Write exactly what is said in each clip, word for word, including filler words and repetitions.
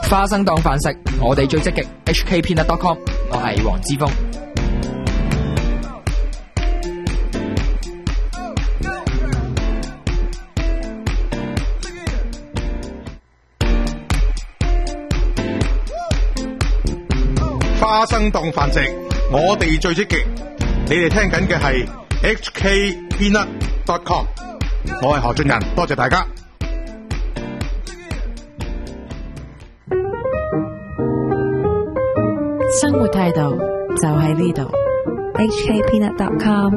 花生當飯食，我哋最積極 H K Peanut dot com， 我係黃之鋒。 花生當飯食，我哋最積極。你哋聽緊嘅係 H K Peanut dot com， 我係何俊仁，多謝大家。 生活態度就喺呢度 ，H K Peanut dot com。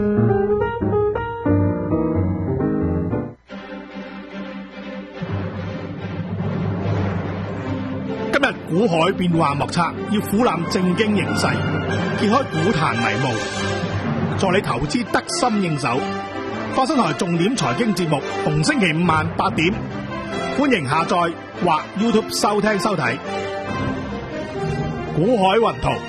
今日股海變幻莫測，要俯瞰正經形勢，揭開股壇迷霧，助你投資得心應手。花生台重點財經節目，逢星期五晚八點，歡迎下載或 YouTube 收聽收睇。股海雲圖，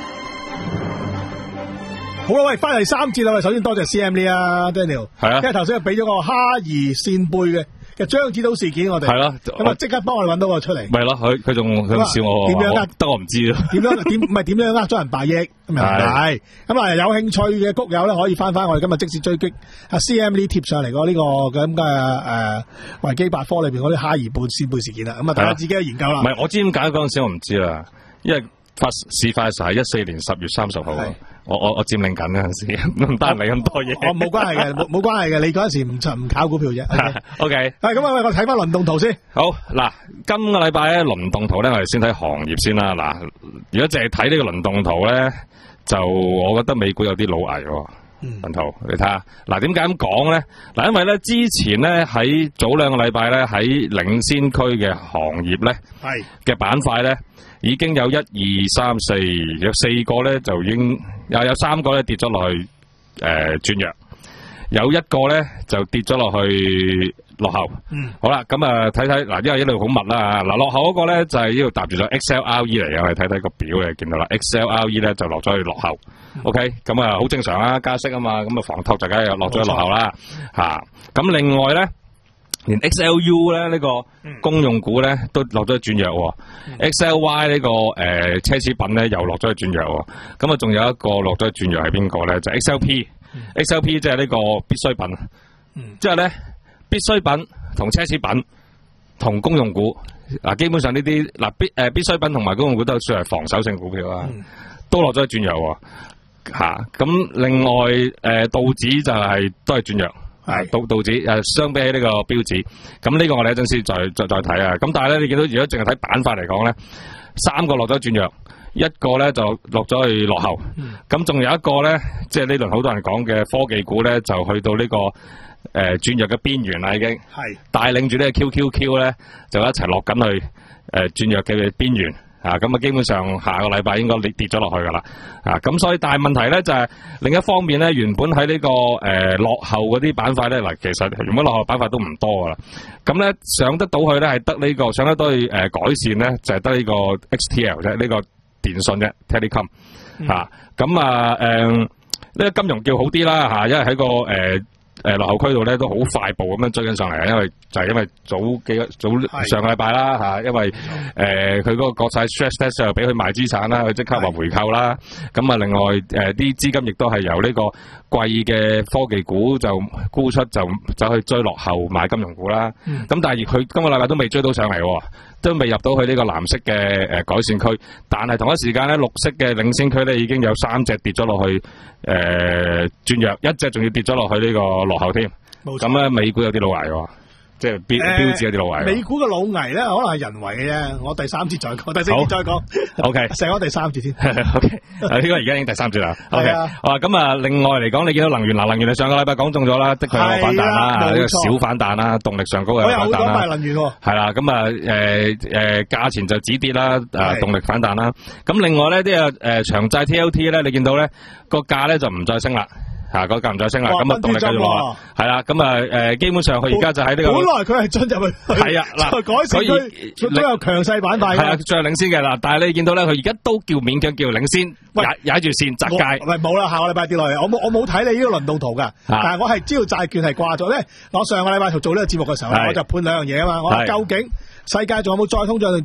好啦，喂，翻嚟三節啦，喂，首先多謝 C M 呢啊 Daniel， 係啊，因為頭先俾咗個哈兒扇貝嘅嘅張子島事件，我哋係咯，咁啊即刻幫我哋揾到個出嚟，咪咯，佢佢仲佢笑我，點樣呃？得我唔知咯，點樣點唔係點樣呃咗人百億咁又唔係，咁啊有興趣嘅谷友咧可以翻翻我哋今日即時追擊啊 C M 呢貼上嚟個呢個咁嘅誒維基百科裏邊嗰啲哈兒貝扇貝事件啦，咁啊大家自己去研究啦。唔係我知點解嗰陣時我唔知啦，因為發事發嘅時候係一四年十月三十號，我我我佔領緊嗰陣時，唔得閒理咁多嘢。我冇關係嘅，冇冇關係嘅。你嗰陣時唔唔炒股票啫。O K， 係咁啊，我睇翻輪動圖先。好嗱，今個禮拜咧輪動圖咧，我哋先睇行業先啦。嗱，如果淨係睇呢個輪動圖咧，就我覺得美股有啲老危喎。輪圖，你睇下，嗱點解咁講咧？嗱，因為咧之前咧喺早兩個禮拜咧喺領先區嘅行業咧，係嘅板塊咧。已經有一二三四有四個咧就已經又有三個咧跌咗落去誒轉弱，有一個咧就跌咗落去落後。嗯，好啦，咁啊睇睇嗱，因為一路好密啦，嗱落後嗰個咧就係呢度搭住咗 X L R E 嚟嘅，我哋睇睇個表嘅見到啦 ，X L R E 咧就落咗去落後。嗯、OK， 咁啊好正常啦，加息啊嘛，咁啊房託就梗係又落咗去落後啦，吓。咁、啊、另外咧。連 X L U 咧呢、這個公用股咧都落咗去轉弱、嗯、，X L Y 呢、這個誒、呃、奢侈品咧又落咗去轉弱，咁啊仲有一個落咗去轉弱係邊個咧？就係、X L P，X L P 即係呢個必需品，嗯、即係咧必需品同奢侈品同公用股嗱，基本上呢啲嗱必誒、呃、必需品同埋公用股都算係防守性股票啦、嗯，都落咗去轉弱吓。咁、啊、另外誒、呃、道指就係、是、都係轉弱。係道道指誒，相比起呢個標指，咁呢個我哋一陣先再再再睇啊。咁但係咧，你見到如果淨係睇板塊嚟講咧，三個落咗轉弱，一個咧就落咗去落後。咁、嗯、仲有一個咧，即係呢輪好多人講嘅科技股咧，就去到呢、這個誒轉、呃、弱嘅邊緣啦，已經係帶領住呢個 Q Q Q 咧，就一齊落緊去誒轉、呃、弱嘅邊緣。啊，咁啊，基本上下個禮拜應該跌跌咗落去噶啦，啊，咁所以但係問題咧就係、是、另一方面咧，原本喺呢、這個誒、呃、落後嗰啲板塊咧，嗱，其實原本落後板塊都唔多噶啦，咁咧上得到去咧係得呢、這個上得到去誒、呃、改善咧就係得呢個 X T L 啫，呢、這個電信啫 Telecom，、嗯、啊，咁啊誒呢個金融叫好啲啦吓，因為喺個誒。呃誒、呃，落後區度咧都好快步咁樣追緊上嚟，因為就係因為早幾個早上個禮拜啦吓，因為誒佢嗰個國際 stress test 又俾佢賣資產啦，佢即刻話回購啦。咁啊，另外誒啲資金亦都係由呢個貴嘅科技股就沽出，就走去追落後買金融股啦。咁、嗯、但係佢今個禮拜都未追到上嚟，都未入到去呢個藍色嘅誒改善區。但係同一時間咧，綠色嘅領先區咧已經有三隻跌咗落去誒轉弱，一隻仲要跌咗落去呢個落後添。咁咧美股有啲老危喎。即係標標誌有啲老危。美股嘅老危咧，可能係人為嘅啫。我第三節再講，第四節再講。O K， 成咗第三節先。O K， 呢個而家已經第三節啦。O K， 啊咁啊，另外嚟講，你見到能源嗱，能源你上個禮拜講中咗啦，的確有反彈啦，呢個小反彈啦，動力上高嘅反彈啦。我有好多賣能源喎。係啦，咁啊誒誒，價錢就止跌啦，誒動力反彈啦。咁另外咧啲誒長債 T L T 咧，你見到咧個價咧就唔再升啦。吓，個價唔再升啦，咁啊動力繼續落，係啦，咁啊誒，基本上佢而家就喺呢個，本來佢係進入去，係啊，嗱，改善佢都有強勢板塊，係啊，最領先嘅啦，但係你見到咧，佢而家都叫勉強叫領先，踩踩住線窄界，喂，冇啦，下個禮拜跌落嚟，我冇我冇睇你呢個輪動圖噶，但係我係知道債券係掛咗咧，我上個禮拜做呢個節目嘅時候，我就判兩樣嘢啊嘛，我話究竟世界仲有冇再通脹定再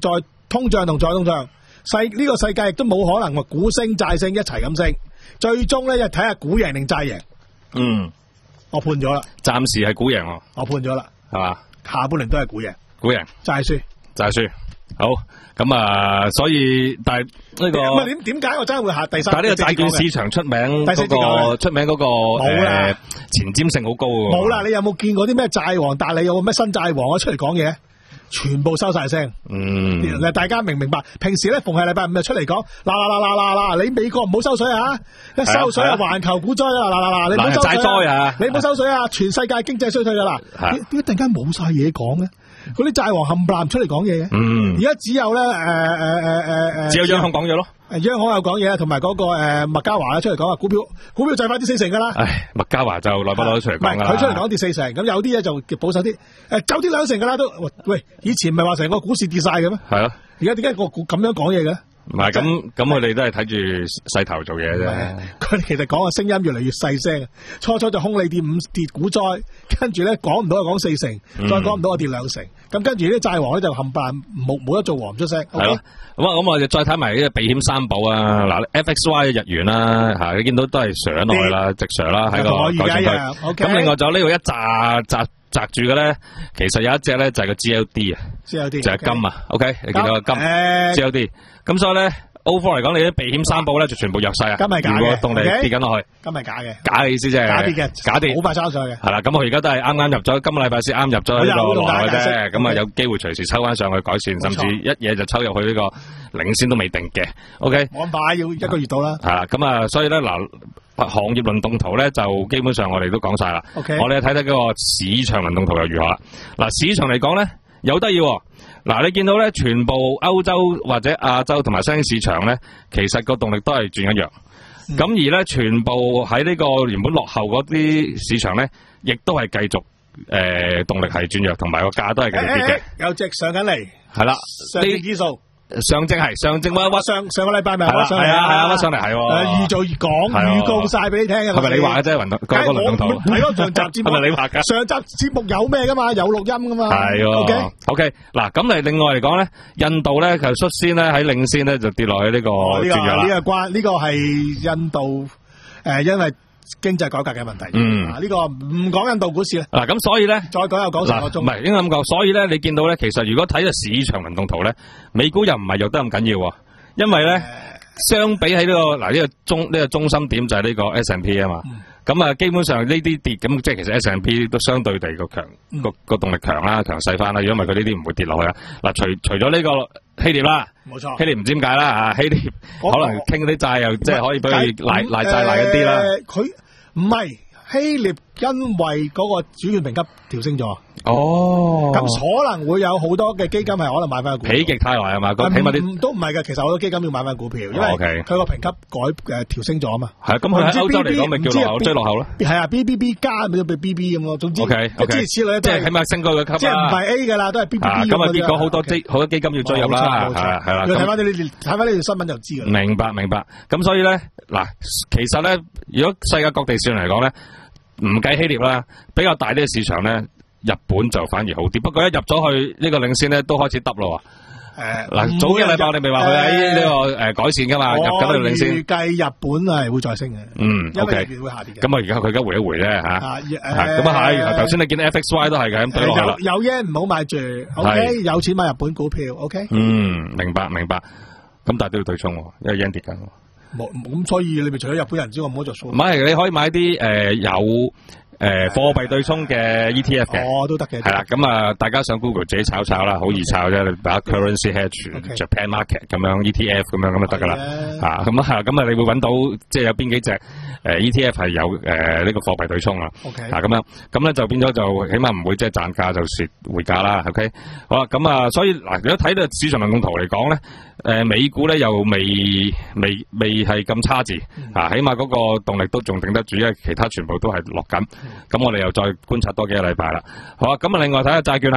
通脹同再通脹，世呢個世界亦都冇可能話股升債升一齊咁升，最終咧就睇下股贏定債贏。 嗯， 我判咗啦， 暫時係股贏喎， 我判咗啦， 係嘛？ 下半年都係股贏， 股贏， 債輸， 債輸。好，咁啊，所以但係呢個咁啊點點解我真係會下第三？ 但係呢個債券市場出名嗰個出名嗰個誒前瞻性好高喎。 冇啦，你有冇見過啲咩債王？但係你有冇咩新債王啊出嚟講嘢？全部收晒聲， 嗯， 大家明唔明白？平時咧逢係禮拜五就出嚟講，嗱嗱嗱嗱嗱嗱，你美國唔好收水啊！一收水啊，環球股災啊！嗱嗱嗱，你唔好收水啊！你唔好收水啊！全世界經濟衰退噶啦，點點解突然間冇晒嘢講咧？嗰啲債王冚唪唥出嚟講嘢嘅，嗯，而家只有咧誒誒誒誒誒， 只有央行講嘢咯。 央行有講嘢，同埋嗰個誒麥嘉華出嚟講話股票股票就快跌四成噶啦。 唉，麥嘉華就耐不耐出嚟講噶啦。 佢出嚟講跌四成，咁有啲嘢就保守啲，誒走跌兩成噶啦都。喂，以前唔係話成個股市跌晒嘅咩？係咯。 而家點解個股咁樣講嘢嘅？ 唔係咁咁，佢哋都係睇住勢頭做嘢啫。 佢哋其實講嘅聲音越嚟越細聲，初初就空你跌五跌股災，跟住咧講唔到就講四成，再講唔到就跌兩成。咁跟住啲債王咧就冚唪唥冇冇得做王唔出聲。 係咯。咁啊，咁我哋再睇埋呢個避險三寶啊。嗱 ，F X Y 日元啦，吓你見到都係上落去啦，直上啦喺個改善區。咁另外就呢度一紮紮擲住嘅咧，其實有一隻咧就係個 G L D 啊 ，G L D 就係金啊。OK，你見到個金 G L D。咁所以咧 ，overall 嚟講，你啲避險三寶咧就全部弱勢啊。 金係假嘅， 如果動力跌緊落去， 金係假嘅， 假嘅意思即係假跌嘅， 假跌， 好快收上去嘅。 係啦，咁我而家都係啱啱入咗，今個禮拜先啱入咗呢個落嘅啫。咁啊，有機會隨時抽翻上去改善，甚至一嘢就抽入去呢個領先都未定嘅。OK， 冇咁快，要一個月到啦。 係啦，咁啊，所以咧嗱，行業輪動圖咧就基本上我哋都講晒啦。 OK， 我哋睇睇嗰個市場輪動圖又如何啦。嗱，市場嚟講咧，有得意。嗱，你見到咧，全部歐洲或者亞洲同埋新興市場咧，其實個動力都係轉緊弱。咁、嗯、而咧，全部喺呢個原本落後嗰啲市場咧，亦都係繼續誒、呃、動力係轉弱，同埋個價都係繼續跌嘅、欸欸。有隻上緊嚟，係啦，上證指數。上證係上證屈屈上上個禮拜咪屈上嚟啊，係啊，屈上嚟係預早講預告晒俾你聽嘅。係咪你話嘅啫？運動嗰個輪動圖係咯，上集節目係咪你話噶？上集節目有咩噶嘛？有錄音噶嘛？係。O K O K 嗱，咁嚟另外嚟講咧，印度咧就率先咧喺領先咧就跌落去呢個轉弱啦。呢個關呢個係印度誒，因為經濟改革嘅問題。嗯，呢個唔講印度股市啦。嗱，咁所以咧，再講又講成個鐘。唔係應該咁講，所以咧，你見到咧，其實如果睇個市場輪動圖咧，美股又唔係弱得咁緊要，因為咧，相比喺呢個嗱呢個中呢個中心點就係呢個 S and P 啊嘛。咁啊，基本上呢啲跌咁，即係其實 S and P 都相對地個強個個動力強啦，強勢翻啦。如果唔係佢呢啲唔會跌落去啊。嗱，除除咗呢個希臘啦，冇錯，希臘唔知點解啦啊，希臘可能傾啲債又即係可以俾佢賴賴債賴一啲啦。佢唔係希臘，因為嗰個主權評級調升咗。哦，咁可能會有好多嘅基金係可能買翻股票。否極泰來係嘛？咁起碼啲都唔係嘅，其實好多基金要買翻股票，因為佢個評級改誒調升咗啊嘛。係咁佢喺歐洲嚟講咪叫落後追落後咯。係啊 ，B B B 加咪就俾 B B 咁咯。總之，即係諸如此類，即係起碼升高個級。即係唔係 A 噶啦，都係 B B B 咁。咁啊，結果好多基好多基金要追入啦。係係係啦。你睇翻呢啲睇翻呢條新聞就知㗎。明白明白。咁所以咧嗱，其實咧，如果世界各地市場嚟講咧，唔計希臘啦，比較大啲嘅市場咧。日本就反而好啲，不過一入咗去呢個領先咧，都開始耷咯。誒，嗱，早幾禮拜我哋咪話佢喺呢個誒改善噶嘛，入緊呢個領先。預計日本係會再升嘅。嗯 ，O K。會下跌嘅。咁啊，而家佢而家回一回咧吓。咁啊係，頭先你見到 F X Y 都係嘅，咁對落啦。有有 yen 唔好買住 ，O K。有錢買日本股票 ，O K。嗯，明白明白。咁但係都要對沖，因為 yen 跌緊。冇咁，所以你咪除咗日本人之外，唔好做數。唔係，你可以買啲誒有。誒，貨幣對沖嘅 E T F 嘅，哦，都得嘅，係啦，咁啊，大家上 Google 自己炒炒啦，好易炒啫，你打 currency hedge、Japan market 咁樣 E T F 咁樣咁就得噶啦，吓，咁啊，咁啊，你會揾到即係有邊幾隻誒 E T F 係有誒呢個貨幣對沖啊，啊，咁樣，咁咧就變咗就起碼唔會即係賺價就蝕匯價啦 ，OK， 好啦，咁啊，所以嗱，如果睇到市場輪動圖嚟講咧，誒，美股咧又未未未係咁差字，啊，起碼嗰個動力都仲頂得住，因為其他全部都係落緊。咁我哋又再觀察多幾個禮拜啦，好啊！咁啊，另外睇下債券啦，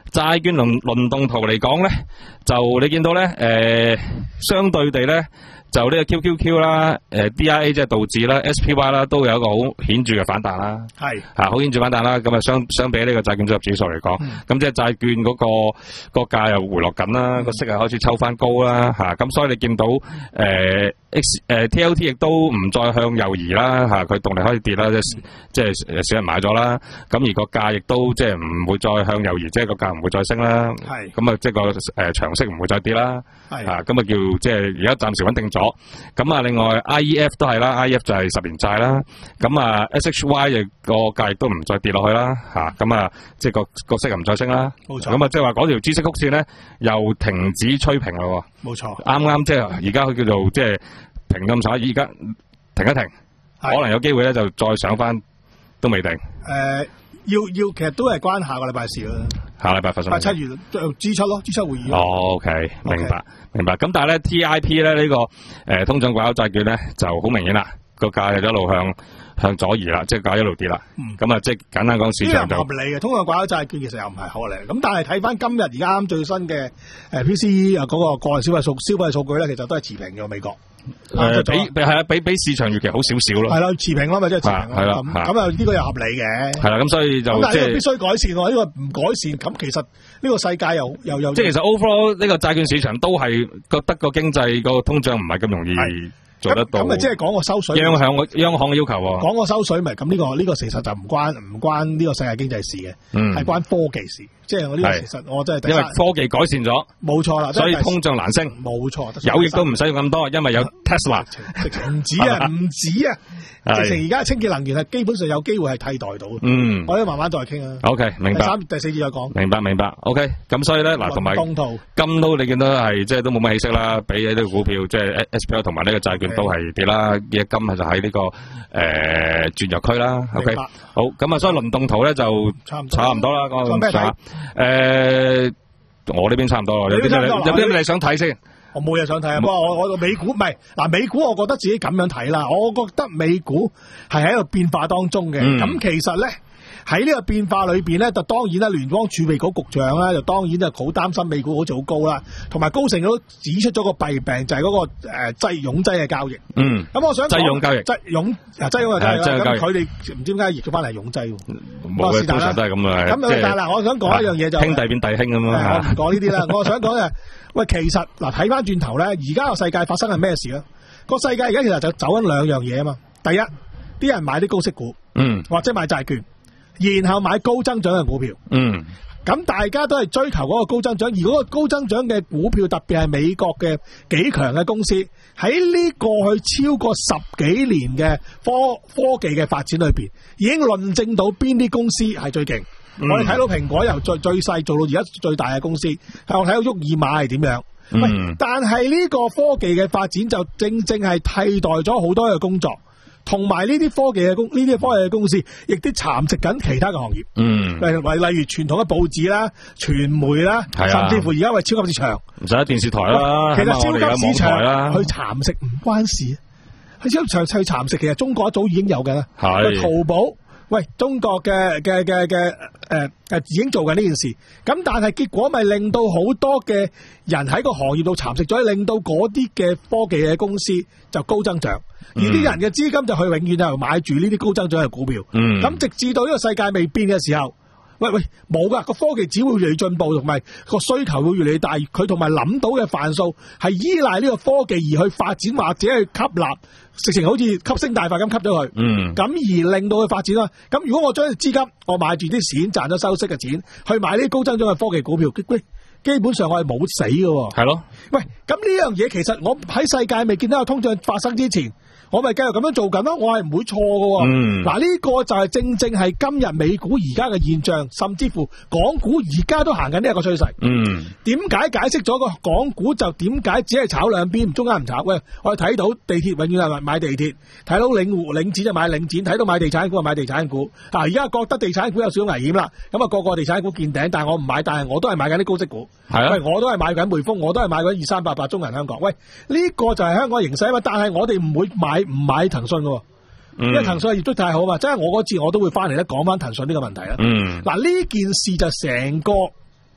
債券輪輪動圖嚟講咧，就你見到咧，誒、呃，相對地咧。就呢個 Q Q Q 啦，誒 D I A 即係道指啦 ，S P Y 啦，都有一個好顯著嘅反彈啦。係吓，好顯著反彈啦。咁啊，相相比呢個債券組合指數嚟講，咁、嗯、即係債券嗰、那個個價又回落緊啦，個、嗯、息又開始抽翻高啦。吓，咁所以你見到誒、呃、X 誒、呃、T L T 亦都唔再向右移啦。吓，佢動力開始跌啦，即係即係少人買咗啦。咁而個價亦都即係唔會再向右移，即係個價唔會再升啦。係咁啊，即係個誒長息唔會再跌啦。係啊，咁啊叫即係而家暫時穩定咗。咁啊，另外 I E F 都係啦 ，I E F 就係十年債啦。咁啊 ，S H Y 亦個價亦都唔再跌落去啦，吓咁啊，即係個個息又唔再升啦。冇錯。咁啊，即係話嗰條孳息曲線咧，又停止吹平咯。冇錯。啱啱即係而家佢叫做即係停咁晒，而家停一停，可能有機會咧就再上翻，都未定。誒、呃，要要，其實都係關下個禮拜事啦。下禮拜發生。八七月 G 七咯 ，G 七會議。哦 ，OK， 明白。Okay. 明白，咁但係咧 T I P 咧呢、這個誒、呃、通脹掛鈎債券咧就好明顯啦，個價就一路向向左移啦，即係價一路跌啦。咁、嗯、啊，即係簡單講，市場就合理嘅。通脹掛鈎債券其實又唔係合理，咁但係睇翻今日而家啱最新嘅誒 P C E 啊嗰個個人消費數消費數據咧，其實都係持平嘅美國。誒、呃，比比係啊，比比市場預期好少少咯。係啦，持平咯，咪即係持平咯。係啦，咁啊呢個又合理嘅。係啦，咁所以就咁但係呢個必須改善喎，呢、這個唔改善，咁其實呢個世界又又又即係其實 overall 呢個債券市場都係覺得個經濟個通脹唔係咁容易做得到。咁咪即係講個收水。央行央行嘅要求喎。講個收水咪咁呢個呢、這個其實就唔關唔關呢個世界經濟事嘅，係、嗯、關科技事。即係我呢個其實我真係因為科技改善咗，冇錯啦，所以通脹難升，冇錯。有亦都唔使用咁多，因為有 Tesla，唔止啊，唔止啊，直情而家清潔能源係基本上有機會係替代到。嗯，我哋慢慢再傾啊。OK， 明白。第三、第四節再講。明白，明白。OK，咁所以咧嗱，同埋金都你見到係即係都冇乜起色啦，比起呢個股票即係 S P L 同埋呢個債券都係跌啦。而家金係就喺呢、這個誒轉弱區啦。OK，好，咁啊，所以輪動圖咧就差唔差唔多啦。講誒、呃，我呢邊差唔多，有啲咩有啲咩你想睇先？我冇嘢想睇啊！不過我我美股唔係嗱，美股我覺得自己咁樣睇啦，我覺得美股係喺一個變化當中嘅。咁、嗯、其實咧喺呢個變化裏邊咧，就當然啦，聯邦儲備局局長啦，就當然就好擔心美股好似好高啦，同埋高盛都指出咗個弊病，就係、是、嗰、那個誒擠擁擠嘅交易。嗯，咁我想擠擁交易，擠擁啊擠擁嘅交易，咁佢哋唔知點解譯咗翻嚟擁擠。冇嘅，通常都係咁啊。咁但係嗱，我想講一樣嘢就兄弟變弟兄咁啊。我唔講呢啲啦，我想講嘅。喂，其實嗱睇翻轉頭咧，而家個世界發生係咩事咧？個世界而家其實就走緊兩樣嘢啊嘛。第一，啲人買啲高息股，嗯，或者買債券，然後買高增長嘅股票，嗯。咁大家都係追求嗰個高增長，而嗰個高增長嘅股票，特別係美國嘅幾強嘅公司，喺呢過去超過十幾年嘅科科技嘅發展裏邊，已經論證到邊啲公司係最勁。嗯、我哋睇到蘋果由最最細做到而家最大嘅公司，係我睇到沃爾瑪係點樣。嗯、喂，但係呢個科技嘅發展就正正係替代咗好多嘅工作。同埋呢啲科技嘅公呢啲科技嘅公司，亦都蠶食緊其他嘅行業。嗯，例如例如傳統嘅報紙啦、傳媒啦，甚至乎而家為超級市場，唔使電視台啦。其實超級市場去蠶食唔關事，去超級市場去蠶食，其實中國一早已經有嘅啦。係淘寶，喂，中國嘅嘅嘅嘅誒誒已經做緊呢件事。咁但係結果咪令到好多嘅人喺個行業度蠶食咗，令到嗰啲嘅科技嘅公司就高增長。而啲人嘅資金就去永遠就買住呢啲高增長嘅股票，咁、嗯、直至到呢個世界未變嘅時候，喂喂冇噶，個科技只會越嚟越進步，同埋個需求會越嚟越大，佢同埋諗到嘅範數係依賴呢個科技而去發展或者去吸納，直情好似吸星大法咁吸咗佢，咁、嗯、而令到佢發展啦。咁如果我將資金我買住啲錢賺咗收息嘅錢去買呢啲高增長嘅科技股票，喂，基本上我係冇死嘅。係咯，喂，咁呢樣嘢其實我喺世界未見到有通脹發生之前，我咪繼續咁樣做緊咯，我係唔會錯嘅。嗯，嗱、這、呢個就係正正係今日美股而家嘅現象，甚至乎港股而家都行緊呢一個趨勢。嗯，點解解釋咗個港股就點解只係炒兩邊，中間唔炒？喂，我哋睇到地鐵永遠係買地鐵，睇到領匯領展就買領展，睇到買地產股就買地產股。啊，而家覺得地產股有少少危險啦，咁啊個個地產股見頂，但係我唔買，但係我都係買緊啲高息股。係啊，喂，我都係買緊匯豐，我都係買緊二三八八中銀香港。喂，呢、這個就係香港形勢啊嘛，但係我哋唔會買。唔買騰訊嘅，因為騰訊業績太好嘛，即係我嗰次我都會翻嚟咧講翻騰訊呢個問題啦。嗯，嗱呢件事就成個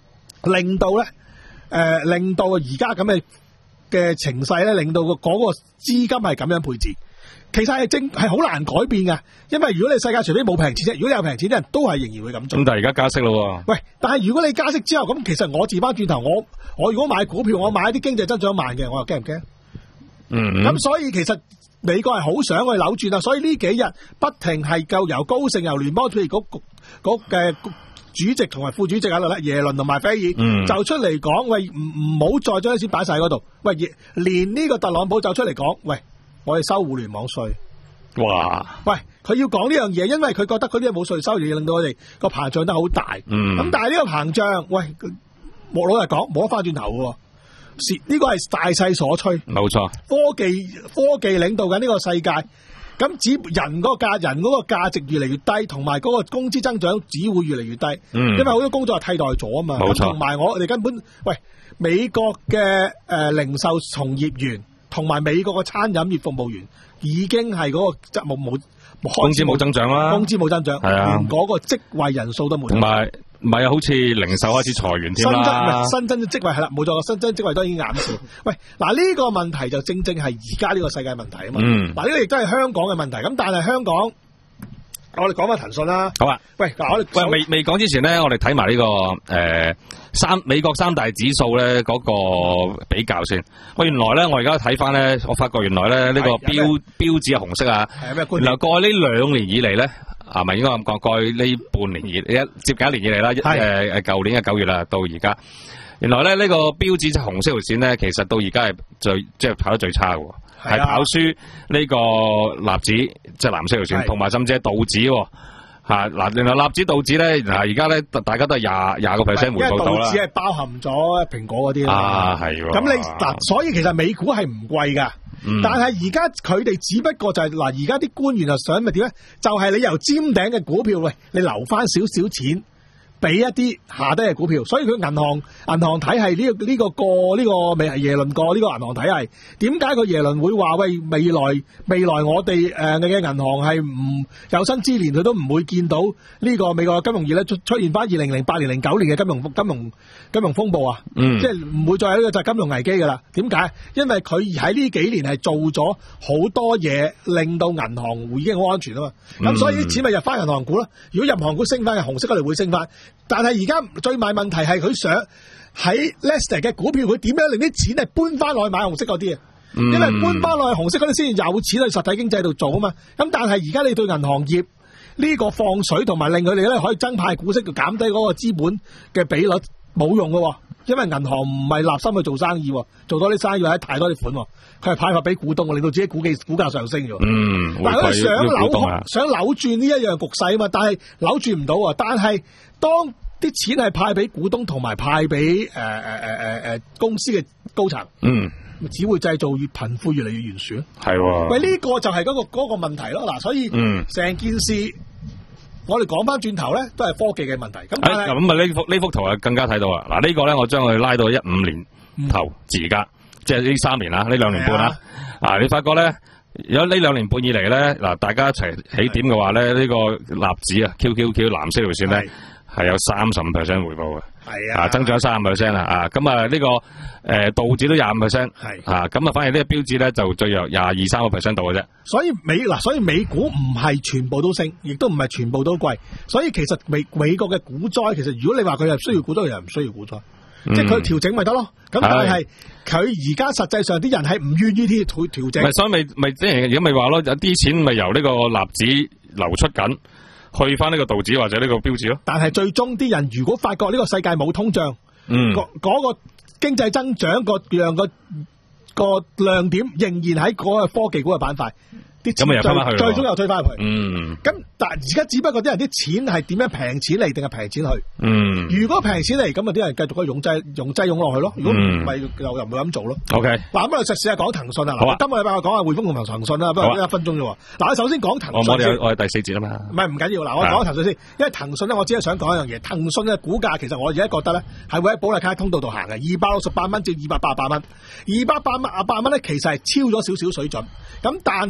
令到咧誒、呃、令到而家咁嘅嘅情勢咧，令到個嗰個資金係咁樣配置。其實係正係好難改變嘅，因為如果你世界除非冇平錢啫，如果你有平錢啲人都係仍然會咁做。 咁但係而家加息咯。喂， 但係如果你加息之後，咁其實我調翻轉頭，我我如果買股票，我買一啲經濟增長慢嘅，我又驚唔驚？ 嗯。 咁所以其實美國係好想去扭轉啊，所以呢幾日不停係夠由高盛、由聯邦儲備局嗰嘅主席同埋副主席喺度咧，耶倫同埋菲爾、嗯、就出嚟講，喂，唔唔好再將啲錢擺晒嗰度，喂，連呢個特朗普就出嚟講，喂。我哋收互聯網稅， 哇！ 喂，佢要講呢樣嘢，因為佢覺得佢啲冇稅收，而令到我哋個膨脹得好大。嗯，咁但係呢個膨脹，喂，我老實講，冇得翻轉頭嘅，是呢個係大勢所趨。 冇錯， 科技科技領導緊呢個世界，咁只人嗰個價人嗰個價值越嚟越低，同埋嗰個工資增長只會越嚟越低。嗯，因為好多工作係替代咗啊嘛。冇錯，同埋我哋根本，喂，美國嘅誒、呃、零售從業員。同埋美國嘅餐飲業服務員已經係嗰個質冇冇工資冇增長啦， 工資冇增長，係啊，連嗰個職位人數都冇。同埋唔係啊，好似零售開始裁員添啦。 新增嘅職位係啦，冇錯，新增職位都已經減少。喂，嗱呢個問題就正正係而家呢個世界問題啊嘛。嗯，嗱呢個亦都係香港嘅問題。咁但係香港，我哋講翻騰訊啦。好啊。喂，嗱我哋喂未未講之前咧，我哋睇埋呢個誒。呃三美國三大指數咧嗰個比較先，喂原來咧我而家睇翻咧，我發覺原來咧呢個標標指係紅色啊，原來過去呢兩年以嚟咧，啊咪應該咁講，過去呢半年以一接近一年以嚟啦，誒誒舊年嘅九月啦到而家，原來咧呢個標指就紅色條線咧，其實到而家係最即係跑得最差嘅，係跑輸呢個納指即係藍色條線，同埋甚至係道指。吓嗱，另外納指道指咧，嗱而家咧，大家都係廿廿個 percent 回報到啦。因為道指係包含咗蘋果嗰啲啊，係。咁你嗱，所以其實美股係唔貴噶，嗯、但係而家佢哋只不過就係、是、嗱，而家啲官員就想咪點咧？就係、是、你由尖頂嘅股票，喂，你留翻少少錢俾一啲下低嘅股票，所以佢銀行銀行體系呢、這個呢、這個過呢、這個未係耶倫過呢個銀行體系，點解個耶倫會話喂未來未來我哋誒嘅銀行係唔有生之年佢都唔會見到呢個美國金融業咧出出現翻二零零八年零九年嘅金融金融金融風暴啊，嗯、即係唔會再有呢個就係金融危機噶啦。點解？因為佢喺呢幾年係做咗好多嘢，令到銀行已經好安全啊嘛。咁、嗯、所以啲錢咪入翻銀行股咯。如果入行股升翻嘅紅色嗰度會升翻。但係而家最大問題係佢想喺 Lester 嘅股票，佢點樣令啲錢係搬翻落去買紅色嗰啲啊？嗯、因為搬翻落去紅色嗰啲先有錢去實體經濟度做啊嘛。咁但係而家你對銀行業呢個放水同埋令佢哋咧可以增派股息，就減低嗰個資本嘅比率冇用噶，因為銀行唔係立心去做生意，做多啲生意或者太多啲款，佢係派發俾股東，令到自己股價股價上升咗。嗯，但係佢想扭、啊、想扭轉呢一樣局勢啊嘛，但係扭轉唔到啊。但係當啲錢係派俾股東同埋派俾誒誒誒誒誒公司嘅高層，嗯，只會製造越貧富越嚟越懸殊咯。係喎，喂，呢個就係嗰、嗰個嗰、嗰個問題咯。嗱，所以嗯，成件事我哋講翻轉頭咧，都係科技嘅問題。咁咁啊，呢幅呢幅圖啊，更加睇到啊。嗱，呢個咧，我將佢拉到一五年頭至而家，即係呢三年啦，呢兩年半啦。啊，你發覺咧，如果呢兩年半以嚟咧，嗱，大家一齊起點嘅話咧，呢、呢個納指啊 ，Q Q Q 藍色條線咧。係有三十五 percent 回報嘅，係啊，啊，增長三十 percent 啦，啊，咁啊呢個誒、呃、道指都廿五 percent，係啊，咁啊反而呢個標指咧就最弱廿二三個 percent 度嘅啫。所以美嗱，所以美股唔係全部都升，亦都唔係全部都貴，所以其實美美國嘅股災，其實如果你話佢係需要股災，又唔需要股災，嗯、即係佢調整咪得咯。咁但係佢而家實際上啲人係唔願意啲調調整。咪所以咪咪即係而家咪話咯，有啲錢咪由呢個納指流出緊。去翻呢個道指或者呢個標指咯，但係最終啲人如果發覺呢個世界冇通脹，嗯，嗰、嗰個經濟增長個樣個個亮點仍然喺嗰個科技股嘅板塊，啲錢最最終又推翻入去，嗯，咁但係而家只不過啲人啲錢係點樣平錢嚟定係平錢去，嗯，如果平錢嚟咁啊啲人繼續可以用劑用劑用落去咯，如果唔係又又唔會咁做咯。OK，嗱咁我哋實試下講騰訊啊，嗱，今個禮拜我講下匯豐同埋騰訊啦，不過一分鐘啫喎。嗱，我首先講騰訊，我哋我哋第四節啊嘛，唔係唔緊要，嗱，我講騰訊先，因為騰訊咧，我只係想講一樣嘢，騰訊嘅股價其實我而家覺得咧係會喺保利卡通道度行嘅，二百六十八蚊至二百八十八蚊，二百八蚊啊八蚊咧其實係超咗少少水準，咁但係實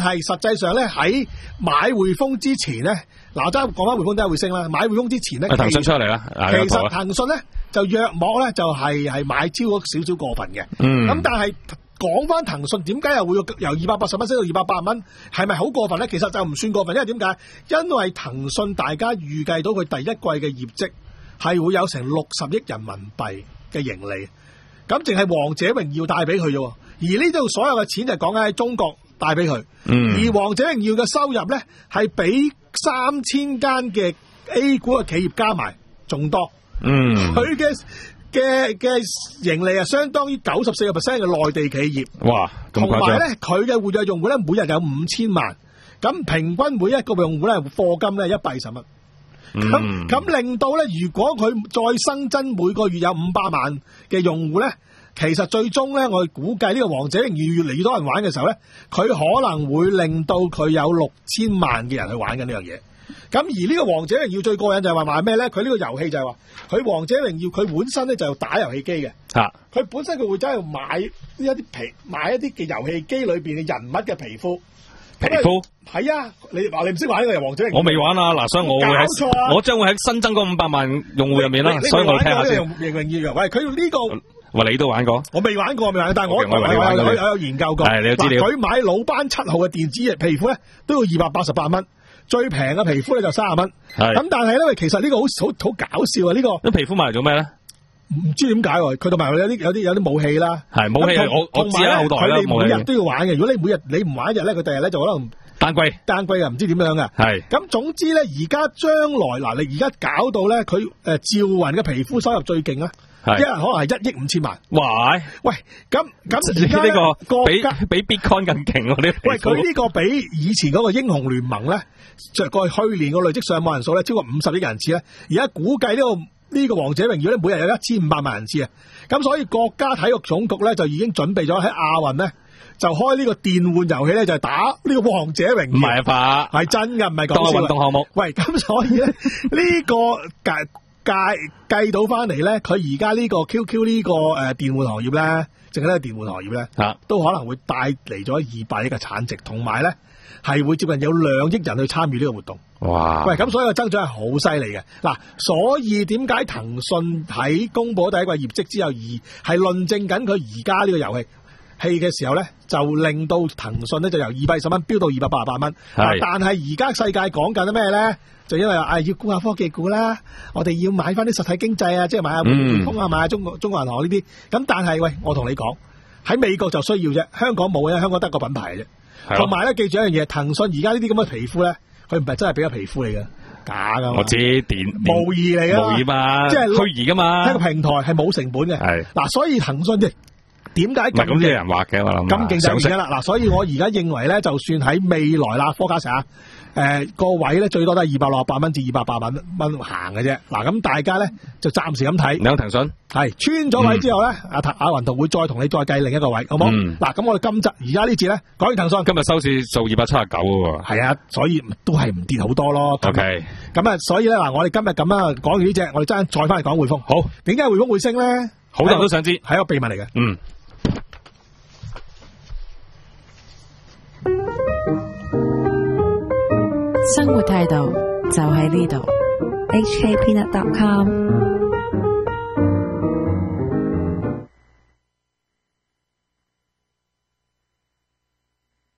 際上咧喺買匯豐之前咧，嗱，真係講翻匯豐點解會升啦？買匯豐之前咧， 騰訊出嚟啦， 其實騰訊咧就約莫咧就係係買超咗少少過分嘅。嗯，咁但係講翻騰訊點解又會由二百八十蚊升到二百八十蚊，係咪好過分咧？其實就唔算過分，因為點解？因為騰訊大家預計到佢第一季嘅業績係會有成六十億人民幣嘅盈利，咁淨係王者榮耀帶俾佢啫。而呢度所有嘅錢就講緊喺中國帶俾佢，嗯、而王者榮耀嘅收入咧係比三千間嘅 A 股嘅企業加埋仲多，佢嘅嘅嘅盈利啊，相當於九十四個 percent 嘅內地企業。哇！同埋咧，佢嘅活躍用戶咧，每日有五千萬，咁平均每一個用戶咧，課金咧一百二十蚊。咁咁、嗯、令到咧，如果佢再新增每個月有五百萬嘅用戶咧。其實最終咧，我哋估計呢個王者榮耀越嚟越多人玩嘅時候咧，佢可能會令到佢有六千萬嘅人去玩緊呢樣嘢。咁而呢個王者榮耀最過癮就係話買咩咧？佢呢個遊戲就係話，佢王者榮耀佢本身咧就打遊戲機嘅。嚇！佢本身佢會走去買一啲皮，買一啲嘅遊戲機裏邊嘅人物嘅皮膚。皮膚係啊！你話你唔識玩呢個王者榮耀？我未玩啊！嗱，所以我會喺、啊、我將會喺新增嗰五百萬用戶入面啦。所以我聽下先。榮榮耀，喂，佢呢、這個。話你都玩過，我未玩過，未玩過，但係我 okay, 我，我，我，我有有研究過。係你有資料。佢買老班七號嘅電子皮膚咧，都要二百八十八蚊，最平嘅皮膚咧就三十蚊。係咁，但係咧，其實呢個好好好搞笑啊！呢、這個啲皮膚買嚟做咩咧？唔知點解喎？佢同埋有啲有啲有啲武器啦。係武器，我我知啦，好耐啦。佢哋每日都要玩嘅。如果你每日你唔玩一日咧，佢第日咧就可能單歸單歸啊，唔知點樣嘅。係咁，總之咧，而家將來嗱，你而家搞到咧，佢誒趙雲嘅皮膚收入最勁啊！一人可能係一億五千萬。哇！喂，咁咁而家呢個國家比比 Bitcoin 更勁喎啲。喂，佢呢個比以前嗰個英雄聯盟咧，着過去年個累積上網人數咧超過五十億人次咧，而家估計呢、這個呢、這個王者榮耀咧每日有一千五百萬人次啊！咁所以國家體育總局咧就已經準備咗喺亞運咧就開呢個電玩遊戲咧就係打呢個王者榮耀。唔係啊吧？係真㗎，唔係講笑。當係運動項目。喂，咁所以咧呢個計計計到翻嚟咧，佢而家呢個 Q Q 呢個誒電玩行業咧，淨係呢個電玩行業咧，啊、都可能會帶嚟咗二百億嘅產值，同埋咧係會接近有兩億人去參與呢個活動。哇！喂，咁所以個增長係好犀利嘅。嗱，所以點解騰訊喺公佈第一季業績之後，而係論證緊佢而家呢個遊戲戲嘅時候咧，就令到騰訊咧就由二百二十蚊飆到二百八十八蚊。係，但係而家世界講緊咩咧？就因為啊，要估下科技股啦，我哋要買翻啲實體經濟啊，即係買下匯豐啊，買下中國中國銀行呢啲。咁但係喂，我同你講，喺美國就需要啫，香港冇嘅，香港得個品牌啫。同埋咧，記住一樣嘢，騰訊而家呢啲咁嘅皮膚咧，佢唔係真係俾個皮膚嚟嘅，假噶。我知電模擬嚟噶，模擬嘛，即係虛擬噶嘛。一個平台係冇成本嘅。係嗱，所以騰訊嘅。點解咁啲人畫嘅？我諗咁勁就而家啦，嗱，所以我而家認為咧，就算喺未來啦，科嘉實啊，誒個位咧最多都係二百六十八蚊至二百八蚊蚊行嘅啫。嗱，咁大家咧就暫時咁睇。你有騰訊係穿咗位之後咧，阿阿雲圖會再同你再計另一個位，好冇？嗱，咁我哋今集而家呢節咧講完騰訊，今日收市數二百七十九喎。係啊，所以都係唔跌好多咯。OK，咁啊，所以咧嗱，我哋今日咁啊講完呢隻，我哋爭再翻嚟講匯豐。好，點解匯豐會升咧？好多人都想知，係一個秘密嚟嘅。嗯。 生活態度就喺呢度 ，H K Peanut dot com。